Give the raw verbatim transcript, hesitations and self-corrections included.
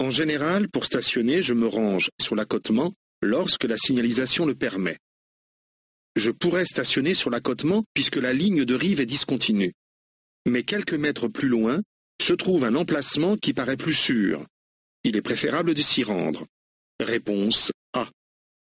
En général, pour stationner, je me range sur l'accotement lorsque la signalisation le permet. Je pourrais stationner sur l'accotement puisque la ligne de rive est discontinue. Mais quelques mètres plus loin, se trouve un emplacement qui paraît plus sûr. Il est préférable de s'y rendre. Réponse.